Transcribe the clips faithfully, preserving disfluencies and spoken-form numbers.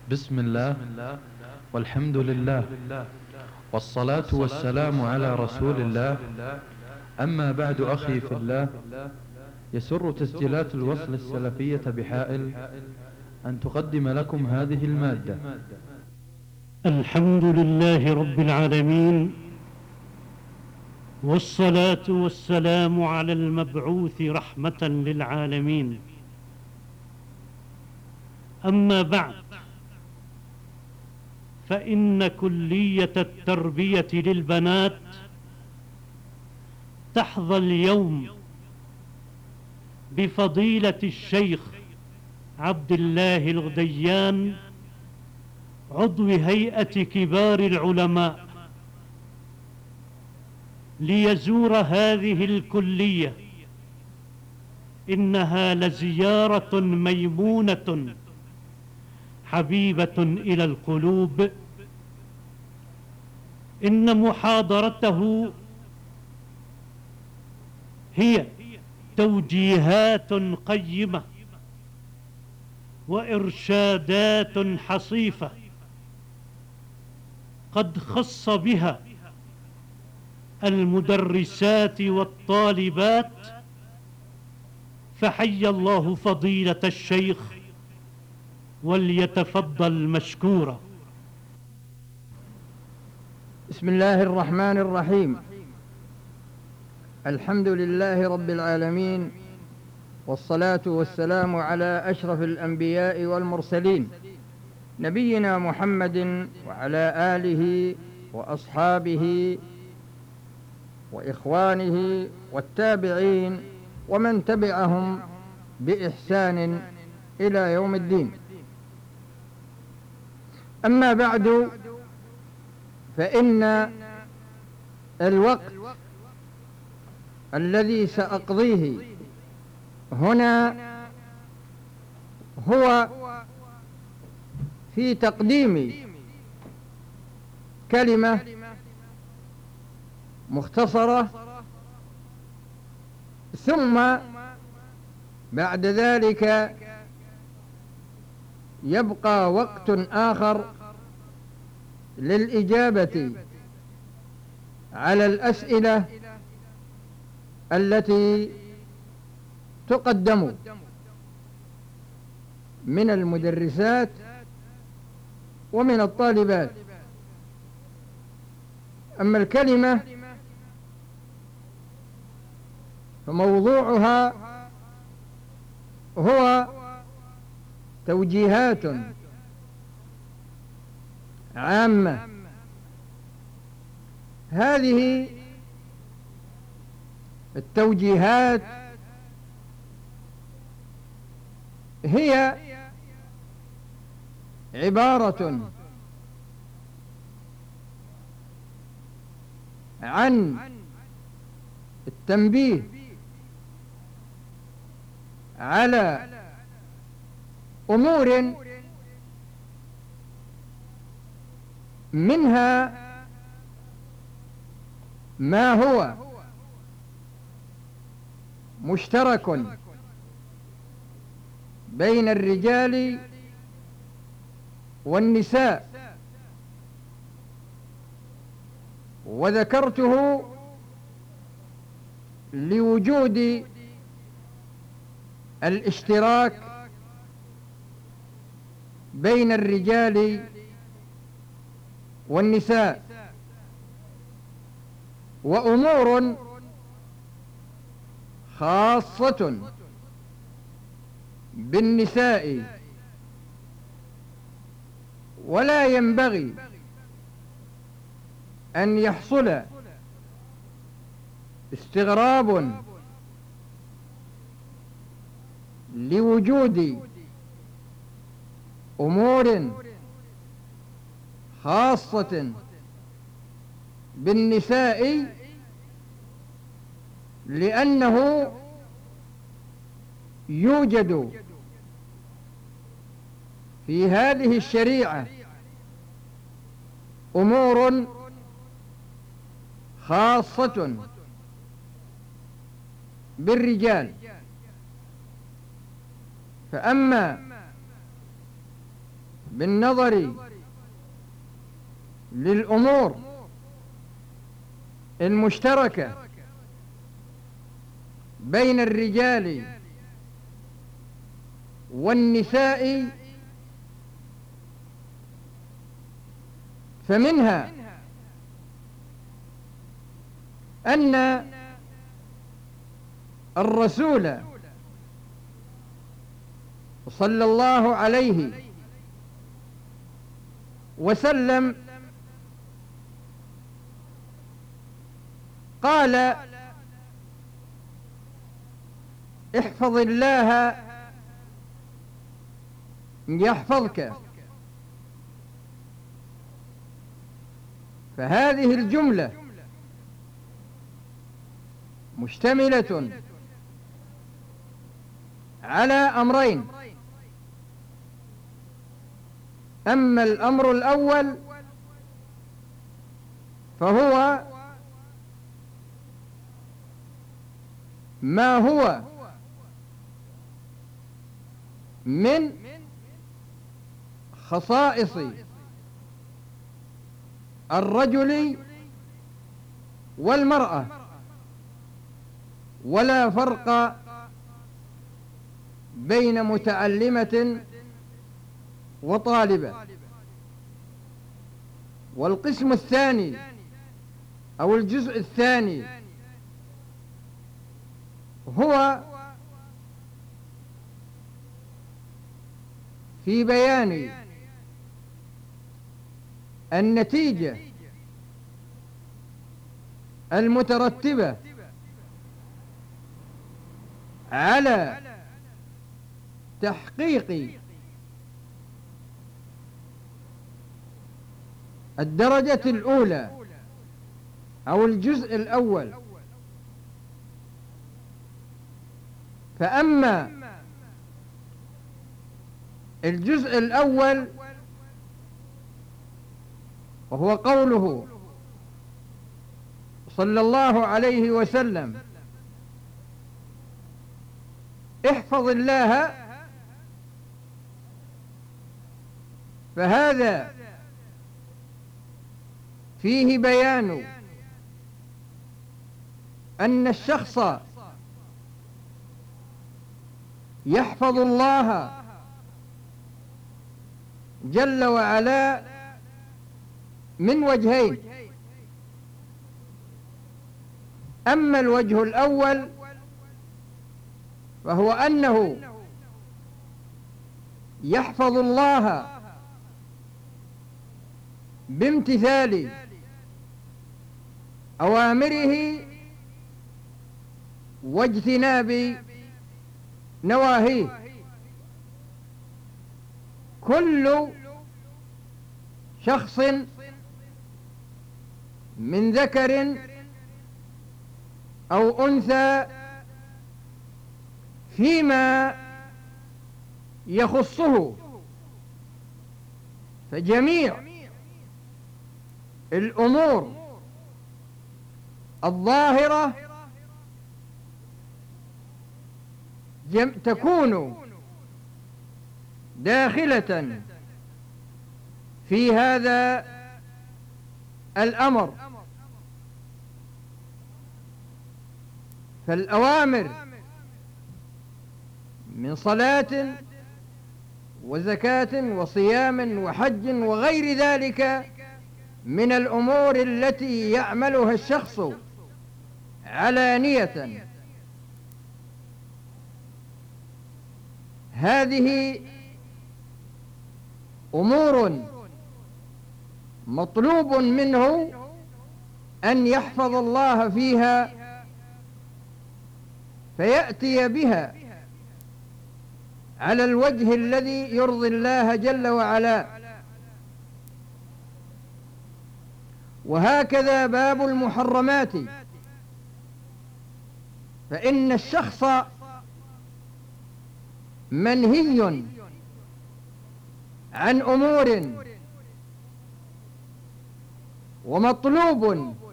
بسم الله والحمد لله والصلاة والسلام على رسول الله. أما بعد، أخي في الله، يسر تسجيلات الوصل السلفية بحائل أن تقدم لكم هذه المادة. الحمد لله رب العالمين، والصلاة والسلام على المبعوث رحمة للعالمين. أما بعد، فإن كلية التربية للبنات تحظى اليوم بفضيلة الشيخ عبد الله الغديان، عضو هيئة كبار العلماء، ليزور هذه الكلية. إنها لزيارة ميمونة حبيبة إلى القلوب. إن محاضرته هي توجيهات قيمة وإرشادات حصيفة قد خص بها المدرسات والطالبات، فحي الله فضيلة الشيخ وليتفضل مشكورا. بسم الله الرحمن الرحيم. الحمد لله رب العالمين، والصلاة والسلام على أشرف الأنبياء والمرسلين، نبينا محمد وعلى آله وأصحابه وإخوانه والتابعين ومن تبعهم بإحسان إلى يوم الدين. أما بعد، فإن الوقت الذي سأقضيه هنا هو في تقديم كلمة مختصرة، ثم بعد ذلك يبقى وقت آخر للإجابة على الأسئلة التي تقدم من المدرسات ومن الطالبات. أما الكلمة فموضوعها هو توجيهات عامة. هذه التوجيهات هي عبارة عن التنبيه على أمور منها ما هو مشترك بين الرجال والنساء، وذكرته لوجود الاشتراك بين الرجال والنساء، وأمور خاصة بالنساء، ولا ينبغي أن يحصل استغراب لوجود أمور خاصة بالنساء، لأنه يوجد في هذه الشريعة أمور خاصة بالرجال. فأما بالنظر للأمور المشتركة بين الرجال والنساء، فمنها أن الرسول صلى الله عليه وسلم قال: احفظ الله يحفظك. فهذه الجملة مشتملة على أمرين: أما الأمر الأول فهو ما هو من خصائص الرجل والمرأة، ولا فرق بين متعلمة وطالبة. والقسم الثاني أو الجزء الثاني هو في بيان النتيجة المترتبة على تحقيق الدرجة الأولى أو الجزء الأول. فأما الجزء الأول وهو قوله صلى الله عليه وسلم: احفظ الله، فهذا فيه بيان أن الشخص يحفظ الله جل وعلا من وجهين: أما الوجه الأول فهو أنه يحفظ الله بامتثال أوامره واجتناب نواهيه. كل شخص من ذكر أو أنثى فيما يخصه، فجميع الأمور الظاهرة تكون داخلة في هذا الأمر. فالأوامر من صلاة وزكاة وصيام وحج وغير ذلك من الأمور التي يعملها الشخص علانية، هذه أمور مطلوب منه أن يحفظ الله فيها، فيأتي بها على الوجه الذي يرضي الله جل وعلا. وهكذا باب المحرمات، فإن الشخص منهي عن أمور ومطلوب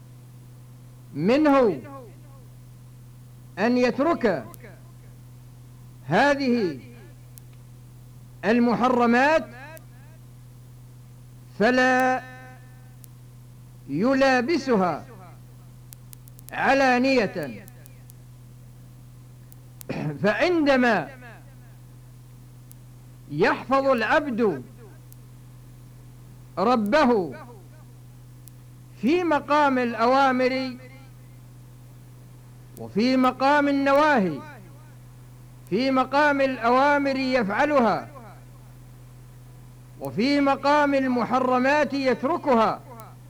منه أن يترك هذه المحرمات فلا يلابسها علانية. فعندما يحفظ العبد ربه في مقام الأوامر وفي مقام النواهي، في مقام الأوامر يفعلها وفي مقام المحرمات يتركها،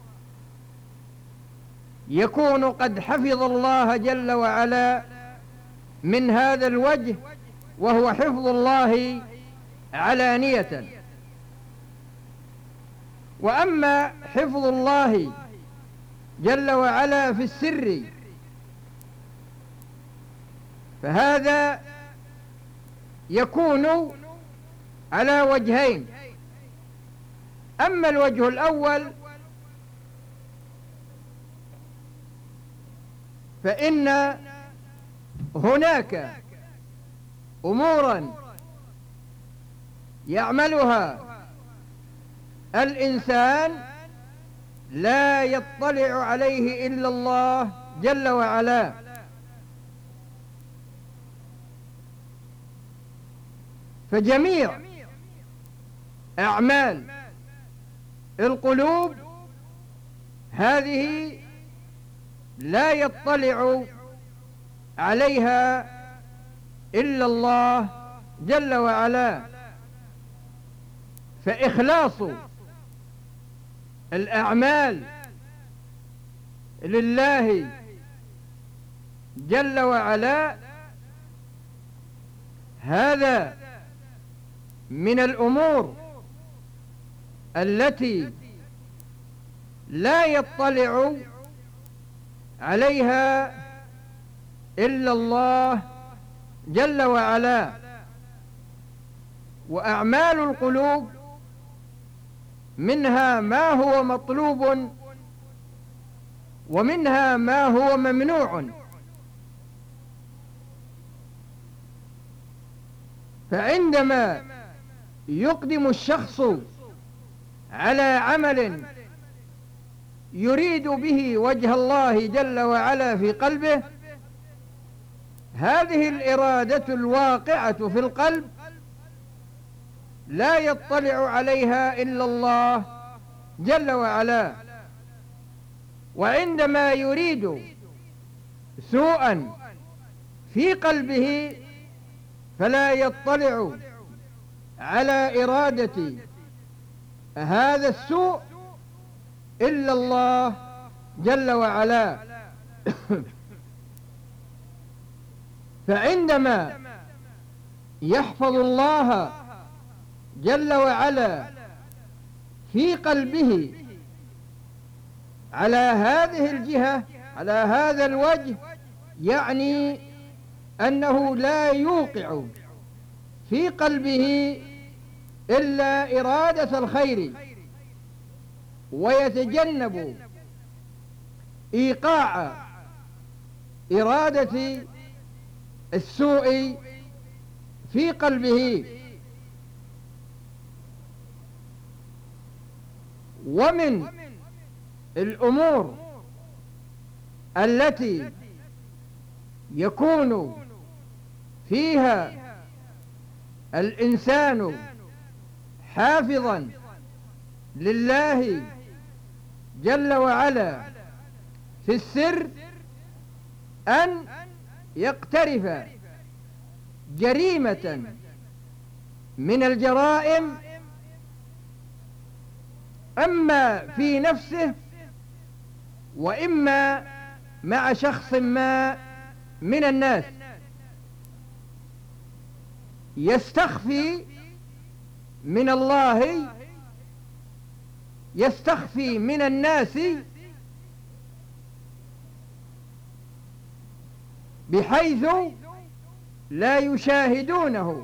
يكون قد حفظ الله جل وعلا من هذا الوجه، وهو حفظ الله علانية. وأما حفظ الله جل وعلا في السر فهذا يكون على وجهين. أما الوجه الأول فإن هناك أمورا يعملها الإنسان لا يطلع عليه إلا الله جل وعلا، فجميع أعمال القلوب هذه لا يطلع عليها إلا الله جل وعلا. فإخلاص الأعمال لله جل وعلا هذا من الأمور التي لا يطلع عليها إلا الله جل وعلا. وأعمال القلوب منها ما هو مطلوب ومنها ما هو ممنوع. فعندما يقدم الشخص على عمل يريد به وجه الله جل وعلا في قلبه، هذه الإرادة الواقعة في القلب لا يطلع عليها إلا الله جل وعلا. وعندما يريد سوءا في قلبه فلا يطلع على إرادة هذا السوء إلا الله جل وعلا. فعندما يحفظ الله جل وعلا في قلبه على هذه الجهة، على هذا الوجه، يعني أنه لا يوقع في قلبه إلا إرادة الخير، ويتجنب إيقاع إرادة السوء في قلبه. ومن الأمور التي يكون فيها الإنسان حافظا لله جل وعلا في السر أن يقترف جريمة من الجرائم، أما في نفسه وإما مع شخص ما من الناس، يستخفي من الله، يستخفي من الناس بحيث لا يشاهدونه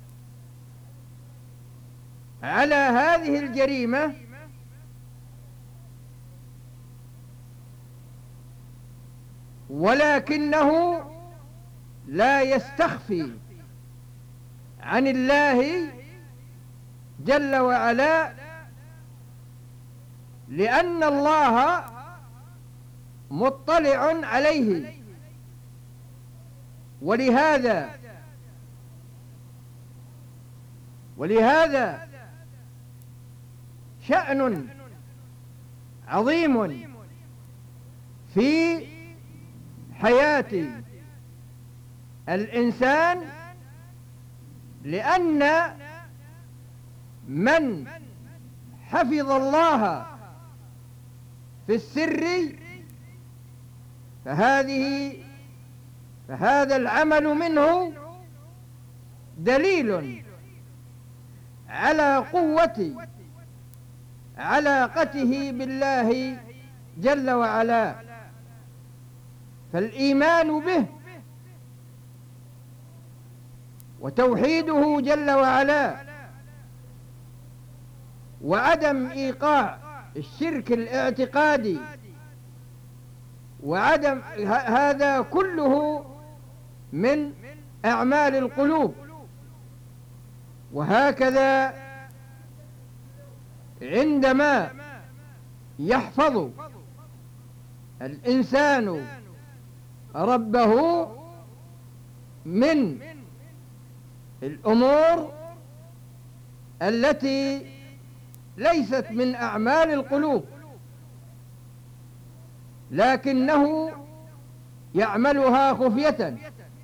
على هذه الجريمة، ولكنه لا يستخفي عن الله جل وعلا لأن الله مطلع عليه. ولهذا ولهذا شأن عظيم في حياة الإنسان، لأن من حفظ الله في السر فهذه فهذا العمل منه دليل على قوة علاقته بالله جل وعلا. فالإيمان به وتوحيده جل وعلا وعدم إيقاع الشرك الاعتقادي وعدم هذا كله من أعمال القلوب. وهكذا عندما يحفظ الإنسان ربه من الأمور التي ليست من أعمال القلوب لكنه يعملها خفية،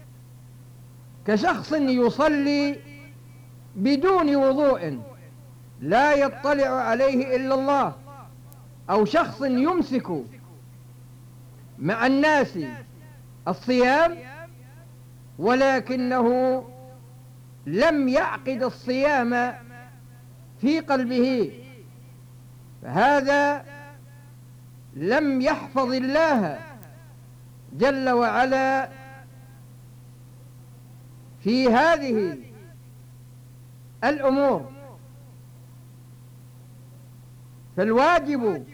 كشخص يصلي بدون وضوء لا يطلع عليه إلا الله، أو شخص يمسك مع الناس الصيام ولكنه لم يعقد الصيام في قلبه، فهذا لم يحفظ الله جل وعلا في هذه الأمور. فالواجب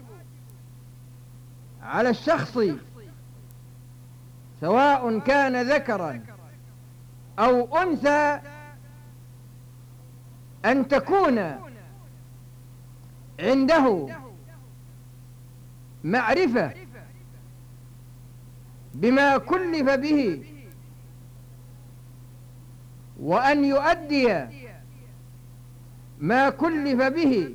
على الشخص سواء كان ذكرا أو أنثى أن تكون عنده معرفة بما كلف به، وأن يؤدي ما كلف به،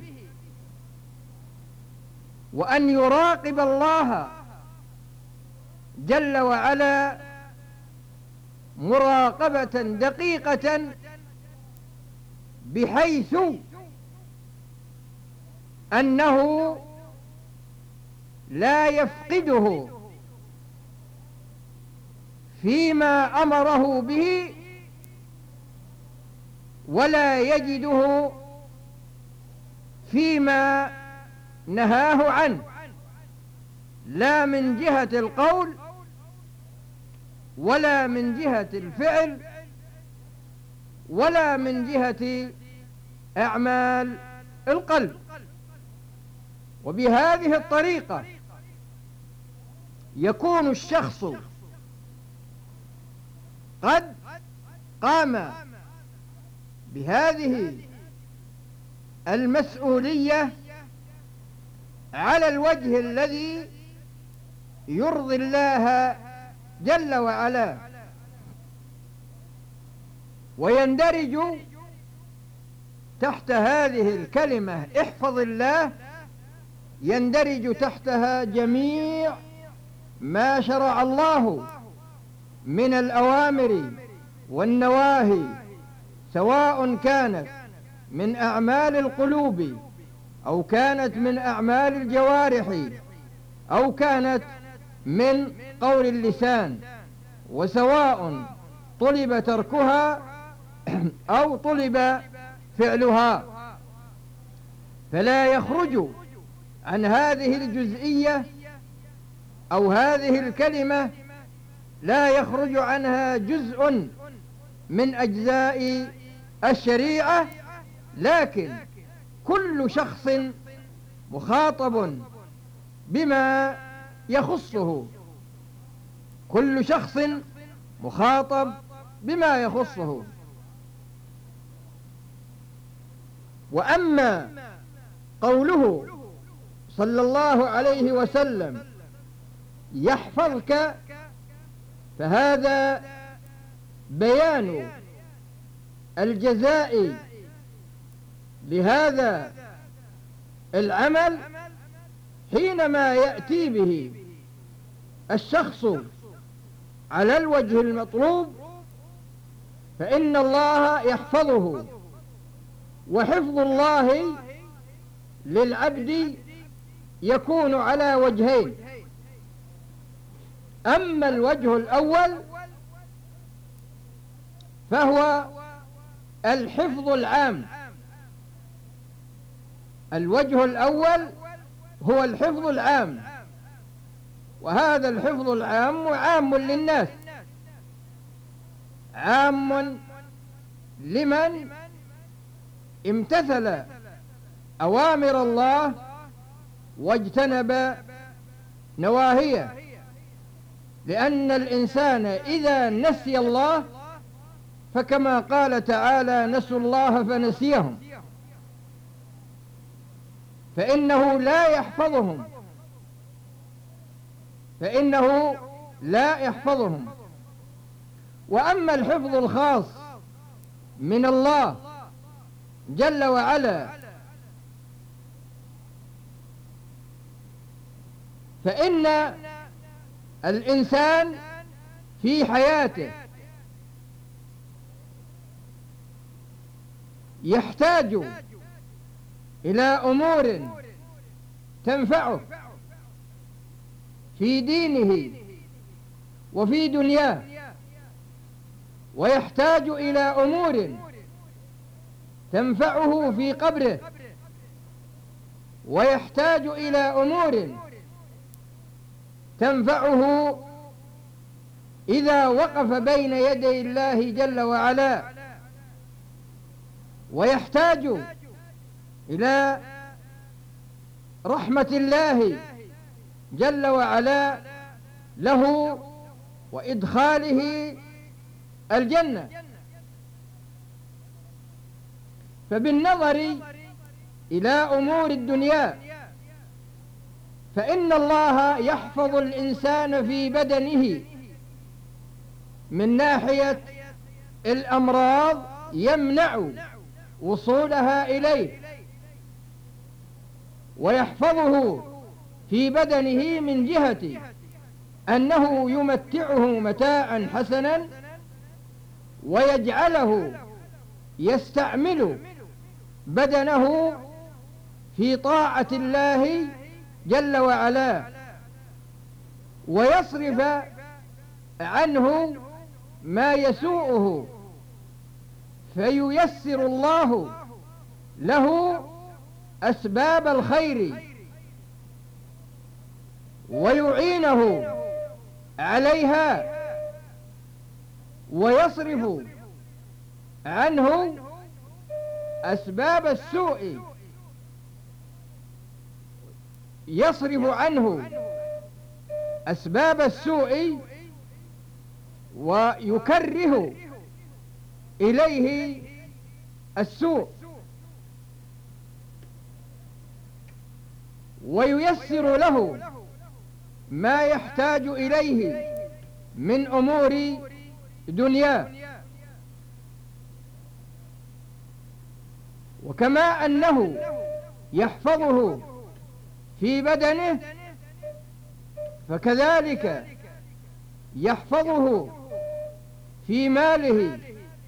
وأن يراقب الله جل وعلا مراقبة دقيقة بحيث أنه لا يفقده فيما أمره به ولا يجده فيما نهاه عنه، لا من جهة القول ولا من جهة الفعل ولا من جهة أعمال القلب. وبهذه الطريقة يكون الشخص قد قام بهذه المسؤولية على الوجه الذي يرضي الله جل وعلا. ويندرج تحت هذه الكلمة احفظ الله، يندرج تحتها جميع ما شرع الله من الأوامر والنواهي، سواء كانت من أعمال القلوب أو كانت من أعمال الجوارح أو كانت من قول اللسان، وسواء طلب تركها أو طلب فعلها. فلا يخرج عن هذه الجزئية أو هذه الكلمة لا يخرج عنها جزء من أجزاء الشريعة، لكن كل شخص مخاطب بما يخصه، كل شخص مخاطب بما يخصه. وأما قوله صلى الله عليه وسلم يحفظك، فهذا بيان الجزاء لهذا العمل حينما يأتي به الشخص على الوجه المطلوب، فإن الله يحفظه. وحفظ الله للعبد يكون على وجهين: أما الوجه الأول فهو الحفظ العام. الوجه الأول هو الحفظ العام، وهذا الحفظ العام عام للناس، عام لمن امتثل أوامر الله واجتنب نواهيه، لأن الإنسان إذا نسي الله فكما قال تعالى: نسوا الله فنسيهم، فإنه لا يحفظهم فإنه لا يحفظهم. وأما الحفظ الخاص من الله جل وعلا فإن الإنسان في حياته يحتاج إلى أمور تنفعه في دينه وفي دنياه، ويحتاج إلى أمور تنفعه في قبره، ويحتاج إلى أمور تنفعه إذا وقف بين يدي الله جل وعلا، ويحتاج إلى رحمة الله جل وعلا له وإدخاله الجنة. فبالنظر إلى أمور الدنيا فإن الله يحفظ الإنسان في بدنه من ناحية الأمراض يمنع وصولها إليه، ويحفظه في بدنه من جهة أنه يمتعه متاعا حسنا، ويجعله يستعمل بدنه في طاعة الله جل وعلا، ويصرف عنه ما يسوءه، فييسر الله له أسباب الخير ويعينه عليها، ويصرف عنه أسباب السوء، يصرف عنه أسباب السوء ويكره إليه السوء، وييسر له ما يحتاج إليه من أمور دنياه. وكما أنه يحفظه في بدنه فكذلك يحفظه في ماله،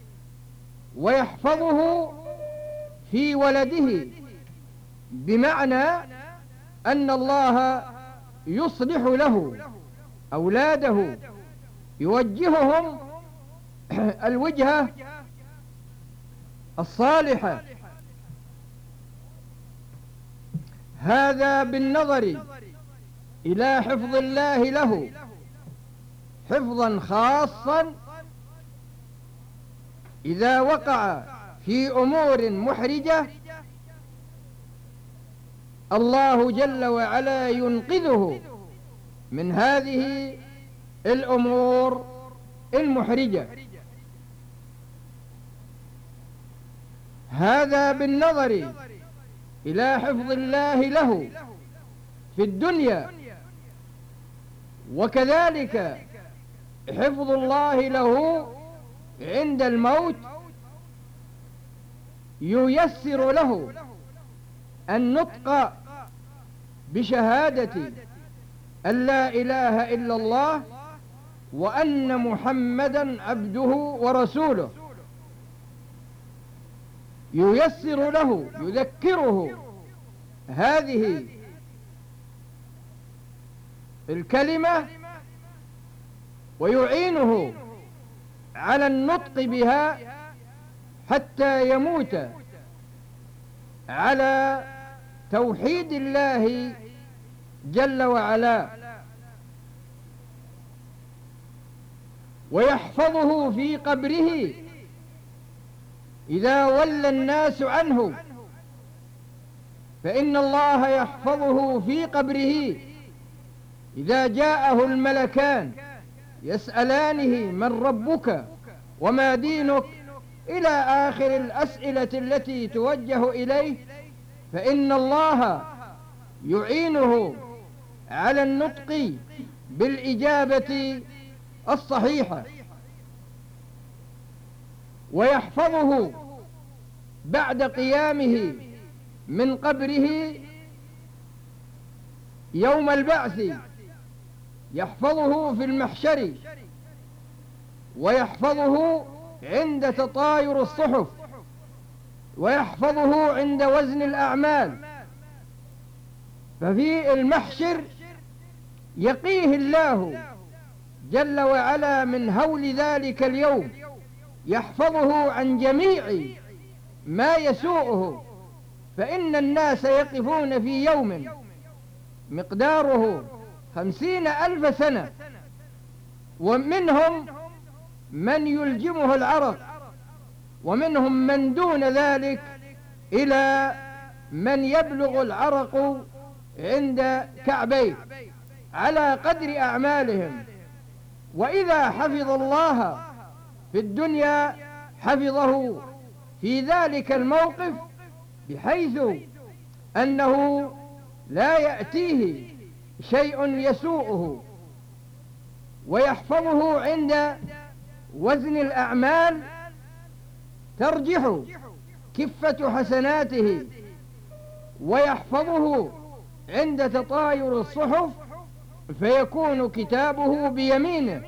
ويحفظه في ولده، بمعنى أن الله يصلح له أولاده، يوجههم الوجهة الصالحة. هذا بالنظر إلى حفظ الله له حفظا خاصا إذا وقع في أمور محرجة الله جل وعلا ينقذه من هذه الأمور المحرجة. هذا بالنظر إلى حفظ الله له في الدنيا، وكذلك حفظ الله له عند الموت ييسر له النطق بشهادة أن لا إله إلا الله وأن محمدا عبده ورسوله، ييسر له، يذكره هذه الكلمة ويعينه على النطق بها حتى يموت على توحيد الله جل وعلا، ويحفظه في قبره إذا ولى الناس عنه، فإن الله يحفظه في قبره إذا جاءه الملكان يسألانه من ربك وما دينك إلى آخر الأسئلة التي توجه إليه، فإن الله يعينه على النطق بالإجابة الصحيحة، ويحفظه بعد قيامه من قبره يوم البعث، يحفظه في المحشر، ويحفظه عند تطاير الصحف، ويحفظه عند وزن الأعمال. ففي المحشر يقيه الله جل وعلا من هول ذلك اليوم، يحفظه عن جميع ما يسوءه، فإن الناس يقفون في يوم مقداره خمسين ألف سنة، ومنهم من يلجمه العرق، ومنهم من دون ذلك إلى من يبلغ العرق عند كعبيه على قدر أعمالهم. وإذا حفظ الله في الدنيا حفظه في ذلك الموقف، بحيث أنه لا يأتيه شيء يسوءه، ويحفظه عند وزن الأعمال ترجح كفة حسناته، ويحفظه عند تطاير الصحف فيكون كتابه بيمينه،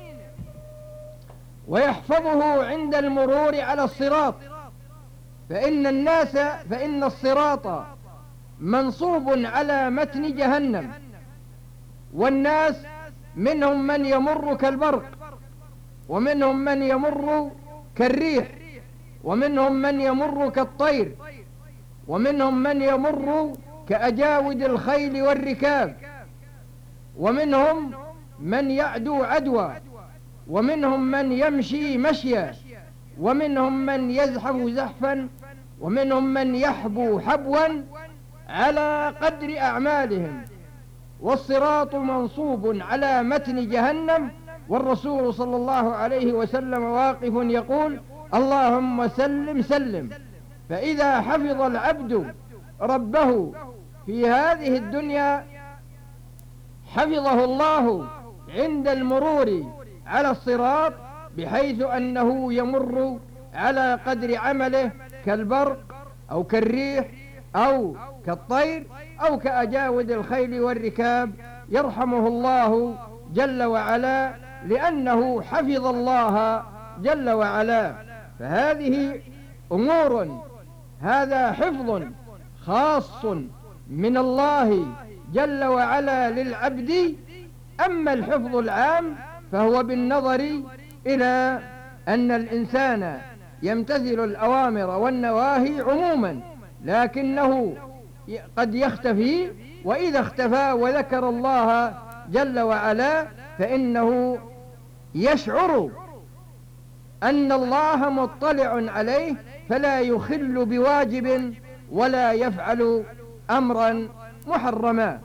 ويحفظه عند المرور على الصراط، فإن الناس فإن الصراط منصوب على متن جهنم، والناس منهم من يمر كالبرق، ومنهم من يمر كالريح، ومنهم من يمر كالطير، ومنهم من يمر كأجاود الخيل والركاب، ومنهم من يعدو عدوى، ومنهم من يمشي مشيا، ومنهم من يزحف زحفا، ومنهم من يحبو حبوا على قدر أعمالهم. والصراط منصوب على متن جهنم، والرسول صلى الله عليه وسلم واقف يقول: اللهم سلم سلم. فإذا حفظ العبد ربه في هذه الدنيا حفظه الله عند المرور على الصراط، بحيث أنه يمر على قدر عمله كالبرق أو كالريح أو كالطير أو كأجاود الخيل والركاب، يرحمه الله جل وعلا لأنه حفظ الله جل وعلا. فهذه أمور، هذا حفظ خاص من الله جل وعلا للعبد. أما الحفظ العام فهو بالنظر إلى أن الإنسان يمتثل الأوامر والنواهي عموما، لكنه قد يختفي، وإذا اختفى وذكر الله جل وعلا فإنه يشعر أن الله مطلع عليه، فلا يخل بواجب ولا يفعل أمرا محرما.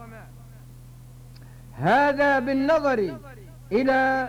هذا بالنظر إلى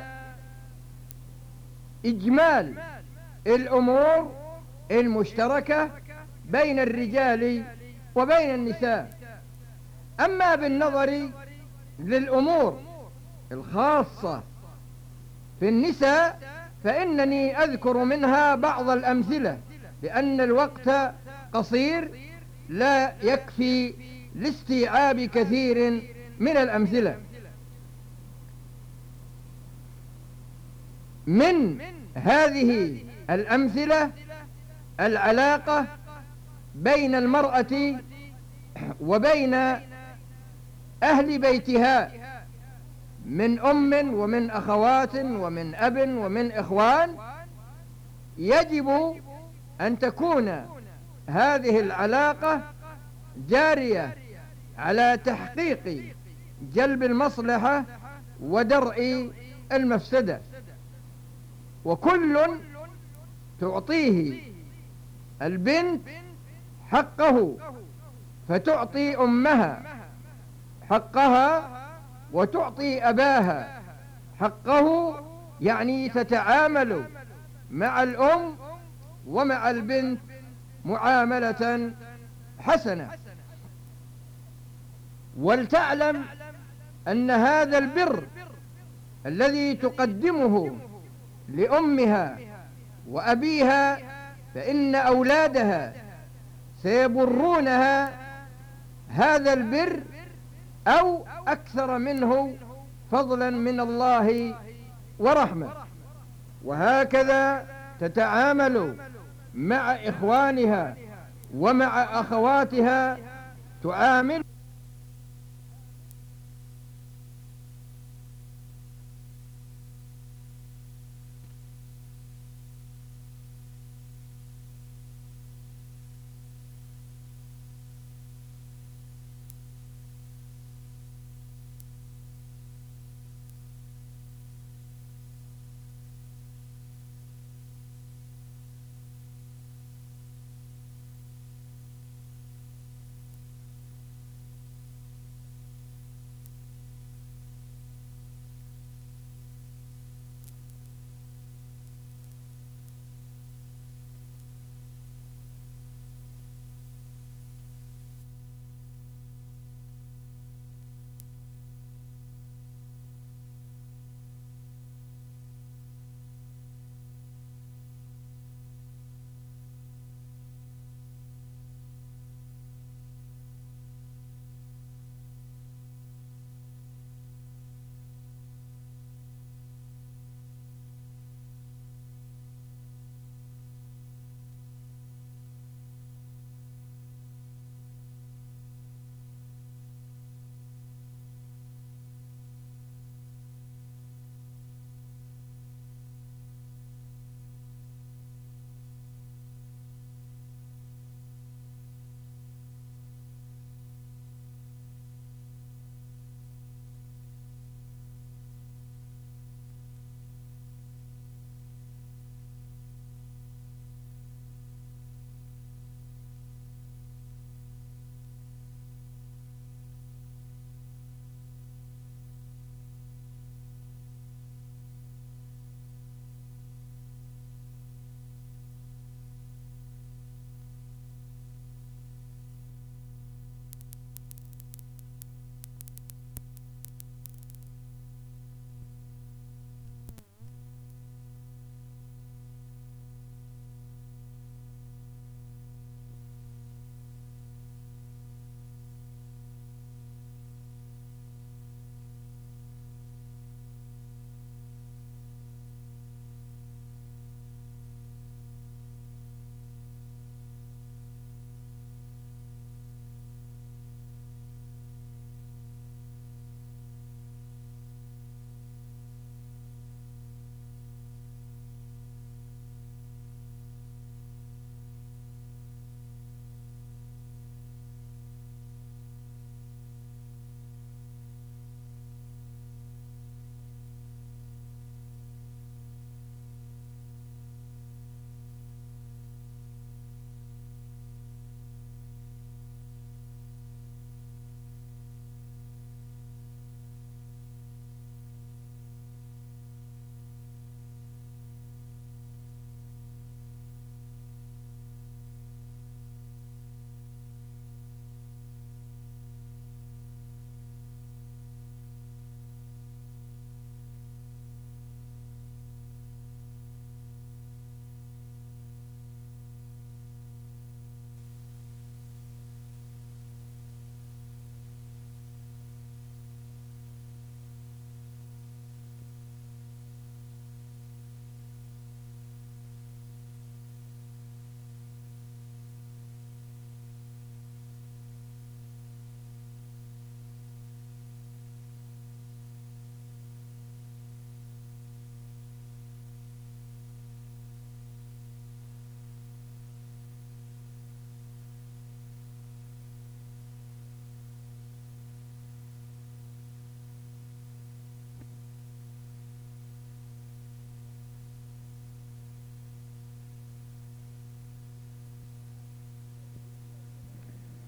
إجمال الأمور المشتركة بين الرجال وبين النساء. أما بالنظر للأمور الخاصة في النساء فإنني أذكر منها بعض الأمثلة، لأن الوقت قصير لا يكفي لاستيعاب كثير من الأمثلة. من هذه الأمثلة العلاقة بين المرأة وبين أهل بيتها من أم ومن أخوات ومن أب ومن إخوان. يجب أن تكون هذه العلاقة جارية على تحقيق جلب المصلحة ودرء المفسدة، وكل تعطيه البنت حقه، فتعطي أمها حقها وتعطي أباها حقه، يعني تتعامل مع الأم ومع البنت معاملة حسنة. ولتعلم أن هذا البر الذي تقدمه لأمها وأبيها فإن أولادها سيبرونها هذا البر أو أكثر منه فضلا من الله ورحمة. وهكذا تتعامل مع إخوانها ومع أخواتها تعامل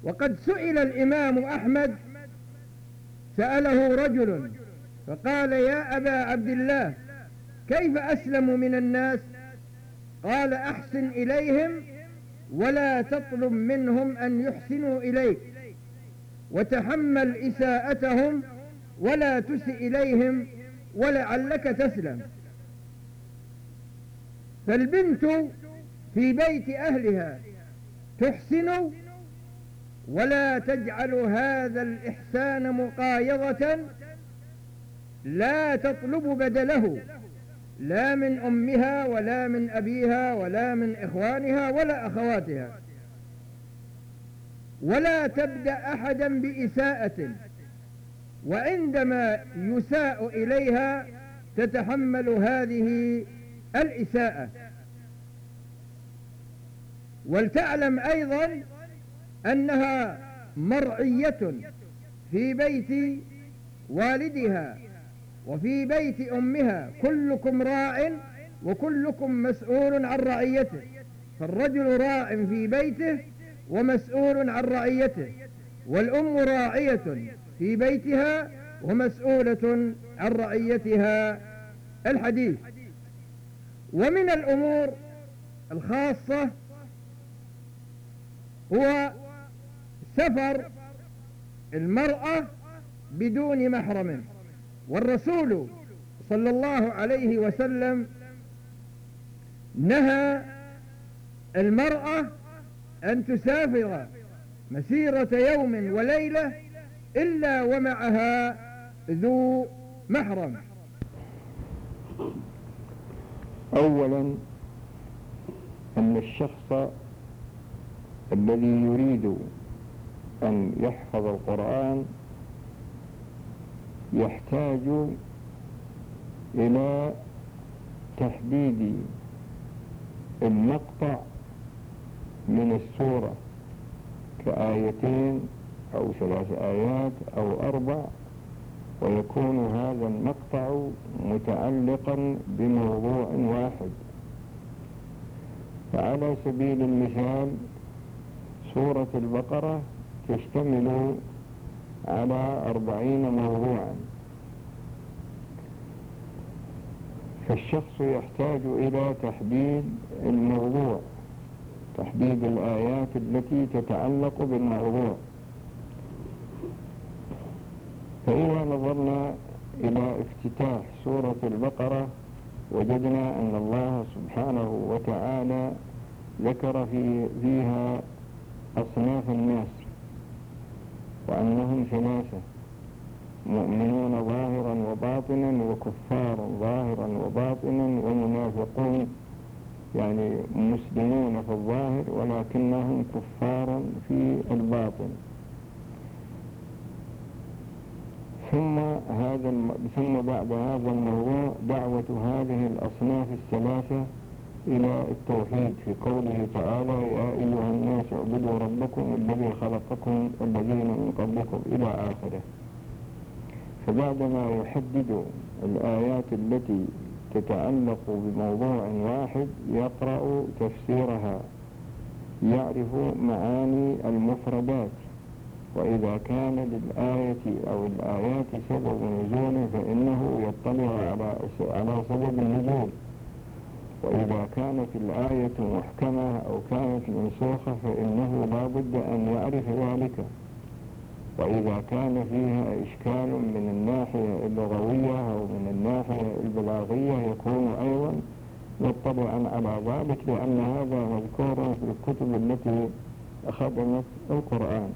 وقد سئل الإمام أحمد، سأله رجل فقال: يا أبا عبد الله، كيف أسلم من الناس؟ قال: أحسن إليهم ولا تطلب منهم أن يحسنوا إليك، وتحمل إساءتهم ولا تسئ إليهم، ولعلك تسلم. فالبنت في بيت أهلها تحسن ولا تجعل هذا الإحسان مقايضة، لا تطلب بدله لا من أمها ولا من أبيها ولا من إخوانها ولا أخواتها، ولا تبدأ أحدا بإساءة، وعندما يساء إليها تتحمل هذه الإساءة. ولتعلم أيضا أنها مرعية في بيت والدها وفي بيت أمها، كلكم راع وكلكم مسؤول عن رعيته، فالرجل راع في بيته ومسؤول عن رعيته، والأم راعية في بيتها ومسؤولة عن رعيتها. الحديث. ومن الأمور الخاصة هو سفر المرأة بدون محرم، والرسول صلى الله عليه وسلم نهى المرأة أن تسافر مسيرة يوم وليلة إلا ومعها ذو محرم. أولا أن الشخص الذي يريد أن يحفظ القرآن يحتاج إلى تحديد المقطع من السورة كآيتين أو ثلاث آيات أو أربع، ويكون هذا المقطع متعلقا بموضوع واحد. فعلى سبيل المثال سورة البقرة تشتمل على أربعين موضوعا، فالشخص يحتاج إلى تحديد الموضوع، تحديد الآيات التي تتعلق بالموضوع. فإذا نظرنا إلى افتتاح سورة البقرة وجدنا أن الله سبحانه وتعالى ذكر في فيها أصناف الناس، وأنهم ثلاثة: مؤمنون ظاهرا وباطنا، وكفار ظاهرا وباطنا، ومنافقون، يعني مسلمون في الظاهر ولكنهم كفار في الباطن. ثم هذا الم... ثم بعد هذا الموضوع دعوة هذه الأصناف الثلاثة إلى التوحيد في قوله تعالى: يا أيها الناس اعبدوا ربكم الذي خلقكم والذين من قبلكم إلى آخره. فبعدما يحدد الآيات التي تتعلق بموضوع واحد يقرأ تفسيرها، يعرف معاني المفردات، وإذا كان للآية أو الآيات سبب نزول فإنه يطلع على على سبب النزول، وإذا كانت الآية محكمة أو كانت منسوخة فإنه لا بد أن يعرف ذلك، وإذا كان فيها إشكال من الناحية اللغوية أو من الناحية البلاغية يكون أيضا مطلعا على ذلك، لأن هذا مذكور في الكتب التي خدمت القرآن.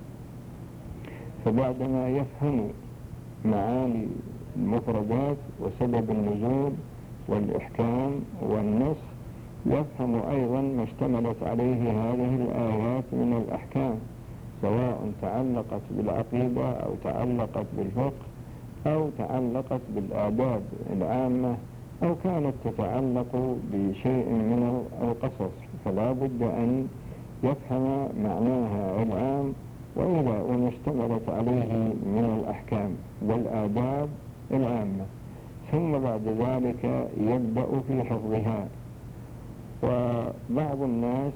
فبعدما يفهم معاني المفردات وسبب النزول والإحكام والنص يفهم أيضا ما اشتملت عليه هذه الآيات من الأحكام، سواء تعلقت بالعقيدة أو تعلقت بالفقه أو تعلقت بالآداب العامة أو كانت تتعلق بشيء من القصص، فلا بد أن يفهم معناها العام وإذا وما اشتملت عليه من الأحكام والآداب العامة، ثم بعد ذلك يبدأ في حفظها. وبعض الناس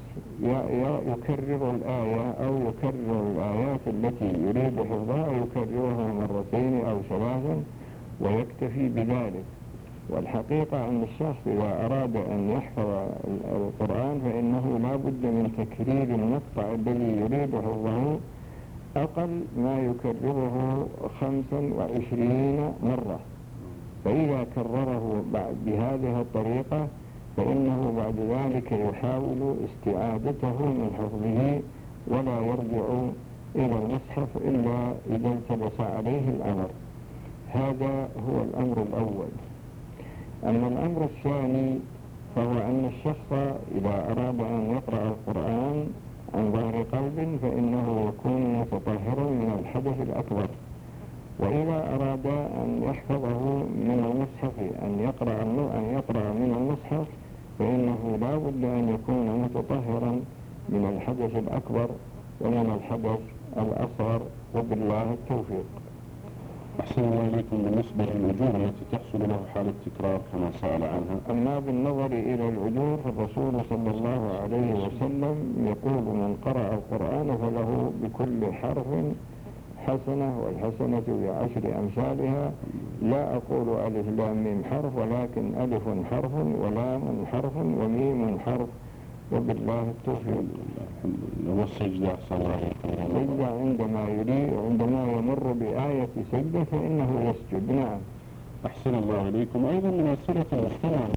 يكرر الآية أو يكرر الآيات التي يريد حفظها يكررها مرتين أو ثلاثا ويكتفي بذلك. والحقيقة أن الشخص إذا أراد أن يحفظ القرآن فإنه لا بد من تكرير المقطع الذي يريد حفظه أقل ما يكرره خمسا وعشرين مرة، فإذا كرره بهذه الطريقة فإنه بعد ذلك يحاول استعادته من حفظه ولا يرجع إلى المصحف إلا إذا التبس عليه الأمر. هذا هو الأمر الأول. أما الأمر الثاني فهو أن الشخص إذا أراد أن يقرأ القرآن عن ظهر قلب فإنه يكون متطهرا من الحدث الأكبر، وإذا أراد أن يحفظه من المصحف أن يقرأ أن يقرأ من المصحف فإنه لا بد أن يكون متطهرا من الحدث الأكبر ومن الحدث الأصغر، وبالله التوفيق. أحسن الله إليكم. بالنسبة للأجور التي تحصل له حال التكرار كما سأل عنها، أما بالنظر إلى الأجور فالرسول صلى الله عليه وسلم يقول من قرأ القرآن فله بكل حرف حسنة والحسنة بعشر أمثالها. لا أقول ألف لام ميم حرف، ولكن ألف حرف ولام حرف وميم حرف، وبالله التوفيق. والسجدة أحسن الله إليكم. السجدة عندما يريد عندما يمر بآية سجدة فإنه يسجد. نعم. أحسن الله إليكم. أيضا من أسئلة المجتمع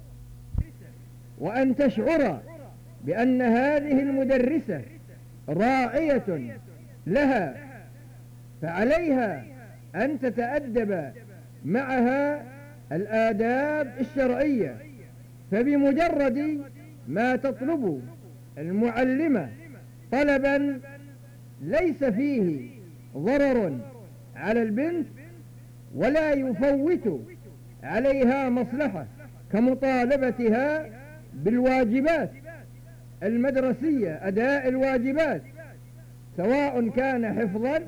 وأن تشعر بأن هذه المدرسة راعية لها، فعليها أن تتأدب معها الآداب الشرعية، فبمجرد ما تطلب المعلمة طلبا ليس فيه ضرر على البنت ولا يفوت عليها مصلحة كمطالبتها بالواجبات المدرسية، أداء الواجبات سواء كان حفظا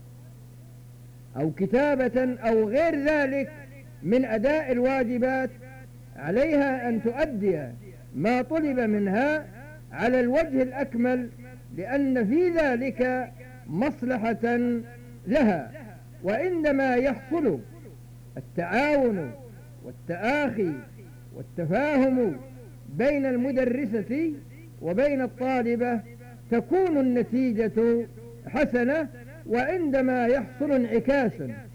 أو كتابة أو غير ذلك من أداء الواجبات، عليها أن تؤدي ما طلب منها على الوجه الأكمل، لأن في ذلك مصلحة لها. وعندما يحصل التعاون والتآخي والتفاهم بين المدرسة وبين الطالبة تكون النتيجة حسنة، وعندما يحصل انعكاس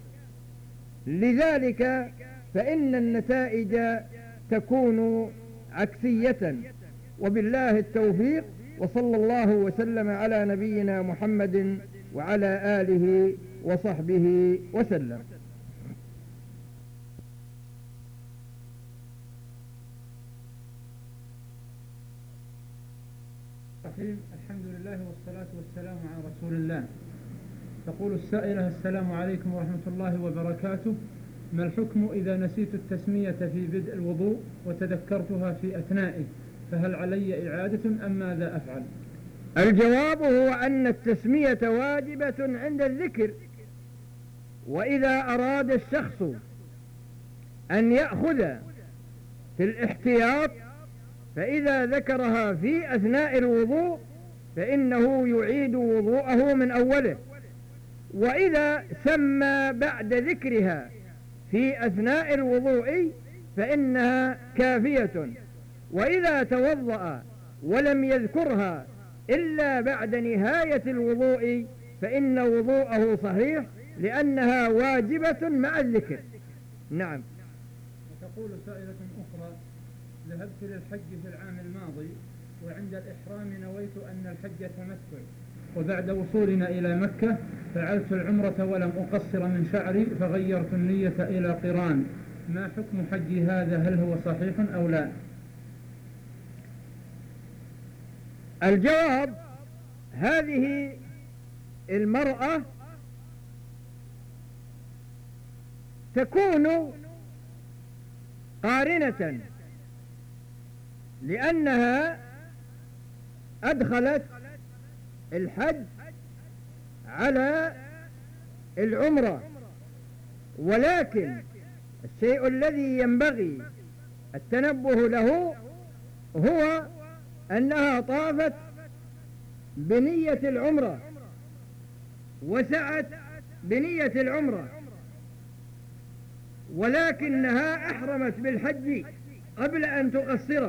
لذلك فإن النتائج تكون عكسية. وبالله التوفيق، وصلى الله وسلم على نبينا محمد وعلى آله وصحبه وسلم. الحمد لله والصلاة والسلام على رسول الله. تقول السائلة: السلام عليكم ورحمة الله وبركاته، ما الحكم إذا نسيت التسمية في بدء الوضوء وتذكرتها في أثنائه، فهل علي إعادة أم ماذا أفعل؟ الجواب هو أن التسمية واجبة عند الذكر، وإذا أراد الشخص أن يأخذ في الاحتياط فإذا ذكرها في أثناء الوضوء فإنه يعيد وضوءه من أوله، وإذا سمى بعد ذكرها في أثناء الوضوء فإنها كافية، وإذا توضأ ولم يذكرها إلا بعد نهاية الوضوء فإن وضوءه صحيح لأنها واجبة مع الذكر. نعم. وتقول سائلة أخرى: ذهبت للحج في العام الماضي وعند الإحرام نويت أن الحج تمتع، وبعد وصولنا إلى مكة فعلت العمرة ولم أقصر من شعري فغيرت النية إلى قران، ما حكم حجي هذا؟ هل هو صحيح أو لا؟ الجواب: هذه المرأة تكون قارنة، لأنها أدخلت الحج على العمرة، ولكن الشيء الذي ينبغي التنبه له هو أنها طافت بنية العمرة وسعت بنية العمرة، ولكنها أحرمت بالحج قبل أن تقصر،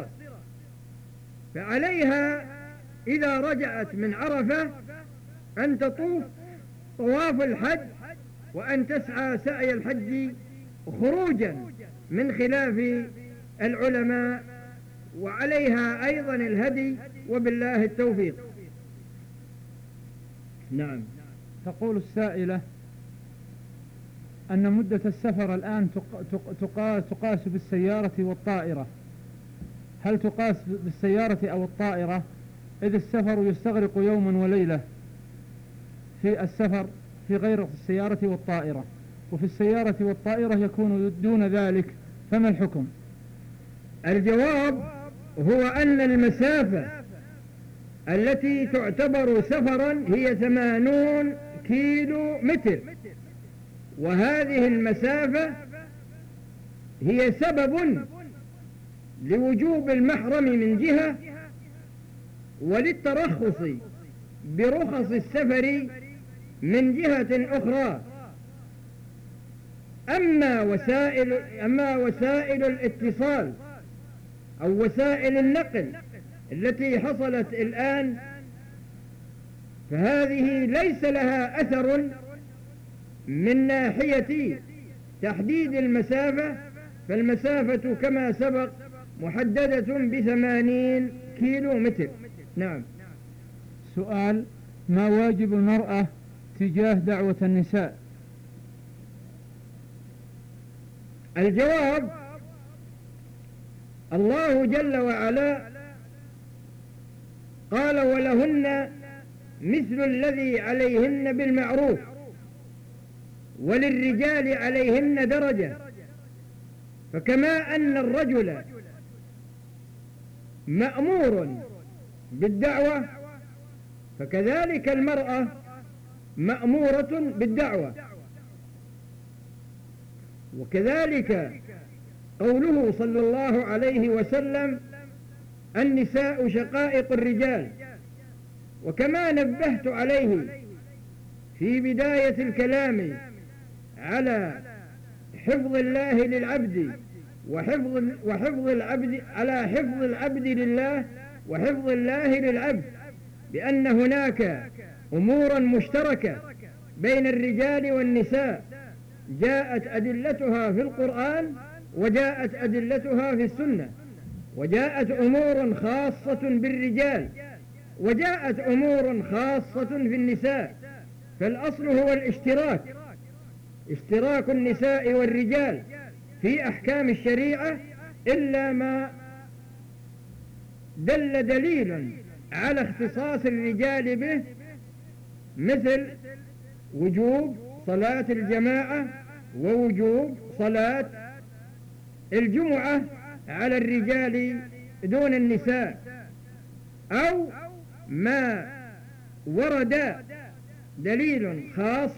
فعليها إذا رجعت من عرفة أن تطوف طواف الحج وأن تسعى سعي الحج خروجا من خلاف العلماء، وعليها أيضا الهدي، وبالله التوفيق. نعم. تقول السائلة أن مدة السفر الآن تقاس بالسيارة والطائرة، هل تقاس بالسيارة أو الطائرة؟ إذ السفر يستغرق يوما وليلة في السفر في غير السيارة والطائرة، وفي السيارة والطائرة يكون دون ذلك، فما الحكم؟ الجواب هو أن المسافة التي تعتبر سفرا هي ثمانون كيلو متر، وهذه المسافة هي سبب لوجوب المحرم من جهة، وللترخص برخص السفر من جهة أخرى. أما وسائل, أما وسائل الاتصال أو وسائل النقل التي حصلت الآن فهذه ليس لها أثر من ناحية تحديد المسافة، فالمسافة كما سبق محددة بثمانين كيلو متر. نعم. سؤال: ما واجب المرأة تجاه دعوة النساء؟ الجواب: الله جل وعلا قال: ولهن مثل الذي عليهن بالمعروف وللرجال عليهن درجة. فكما أن الرجل مأمور بالدعوة فكذلك المرأة مأمورة بالدعوة، وكذلك قوله صلى الله عليه وسلم: النساء شقائق الرجال. وكما نبهت عليه في بداية الكلام على حفظ الله للعبد وحفظ, وحفظ العبد على حفظ العبد لله وحفظ الله للعبد، بأن هناك أمورا مشتركة بين الرجال والنساء جاءت أدلتها في القرآن وجاءت أدلتها في السنة، وجاءت أمور خاصة بالرجال وجاءت أمور خاصة في النساء، فالأصل هو الاشتراك، اشتراك النساء والرجال في أحكام الشريعة، إلا ما دل دليل على اختصاص الرجال به، مثل وجوب صلاة الجماعة ووجوب صلاة الجمعة على الرجال دون النساء، أو ما ورد دليل خاص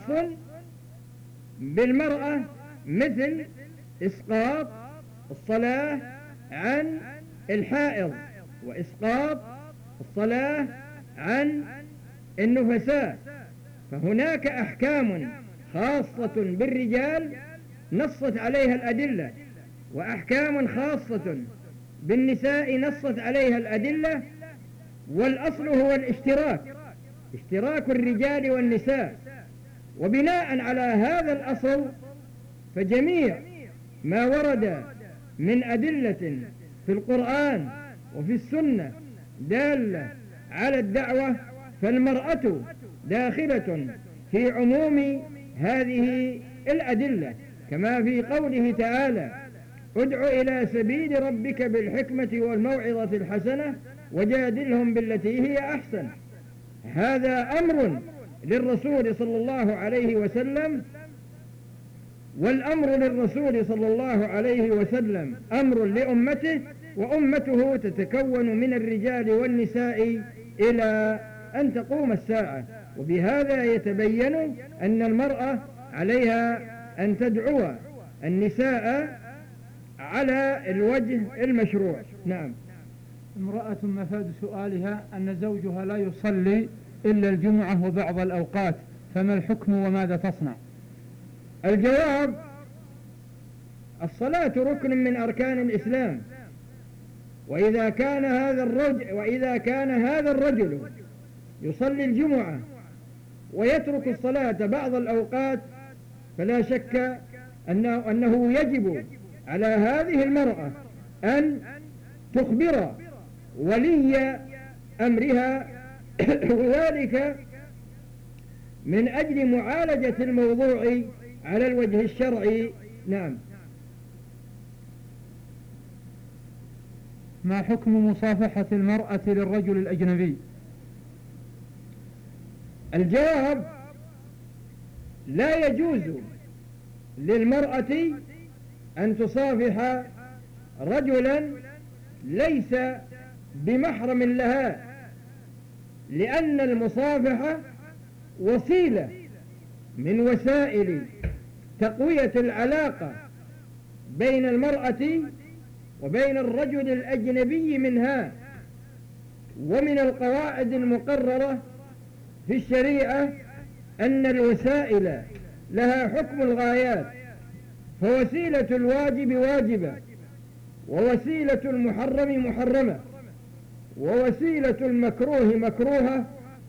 بالمرأة مثل إسقاط الصلاة عن الحائض وإسقاط الصلاة عن النفساء. فهناك أحكام خاصة بالرجال نصت عليها الأدلة، وأحكام خاصة بالنساء نصت عليها الأدلة، والأصل هو الاشتراك، اشتراك الرجال والنساء. وبناء على هذا الأصل فجميع ما ورد من أدلة في القرآن وفي السنة دالة على الدعوة فالمرأة داخلة في عموم هذه الأدلة، كما في قوله تعالى: ادع إلى سبيل ربك بالحكمة والموعظة الحسنة وجادلهم بالتي هي أحسن. هذا أمر للرسول صلى الله عليه وسلم، والأمر للرسول صلى الله عليه وسلم أمر لأمته، وأمته تتكون من الرجال والنساء إلى أن تقوم الساعة. وبهذا يتبين أن المرأة عليها أن تدعو النساء على الوجه المشروع. نعم. امرأة مفاد سؤالها أن زوجها لا يصلي إلا الجمعة وبعض الأوقات، فما الحكم وماذا تصنع؟ الجواب: الصلاة ركن من أركان الإسلام، وإذا كان هذا الرجل وإذا كان هذا الرجل يصلي الجمعة ويترك الصلاة بعض الأوقات فلا شك أنه, أنه يجب على هذه المرأة أن تخبر ولي أمرها وذلك من أجل معالجة الموضوع على الوجه الشرعي. نعم. ما حكم مصافحة المرأة للرجل الأجنبي؟ الجواب: لا يجوز للمرأة أن تصافح رجلا ليس بمحرم لها، لأن المصافحة وسيلة من وسائل تقوية العلاقة بين المرأة وبين الرجل الأجنبي منها، ومن القواعد المقررة في الشريعة أن الوسائل لها حكم الغايات، فوسيلة الواجب واجبة، ووسيلة المحرم محرمة، ووسيلة المكروه مكروهة،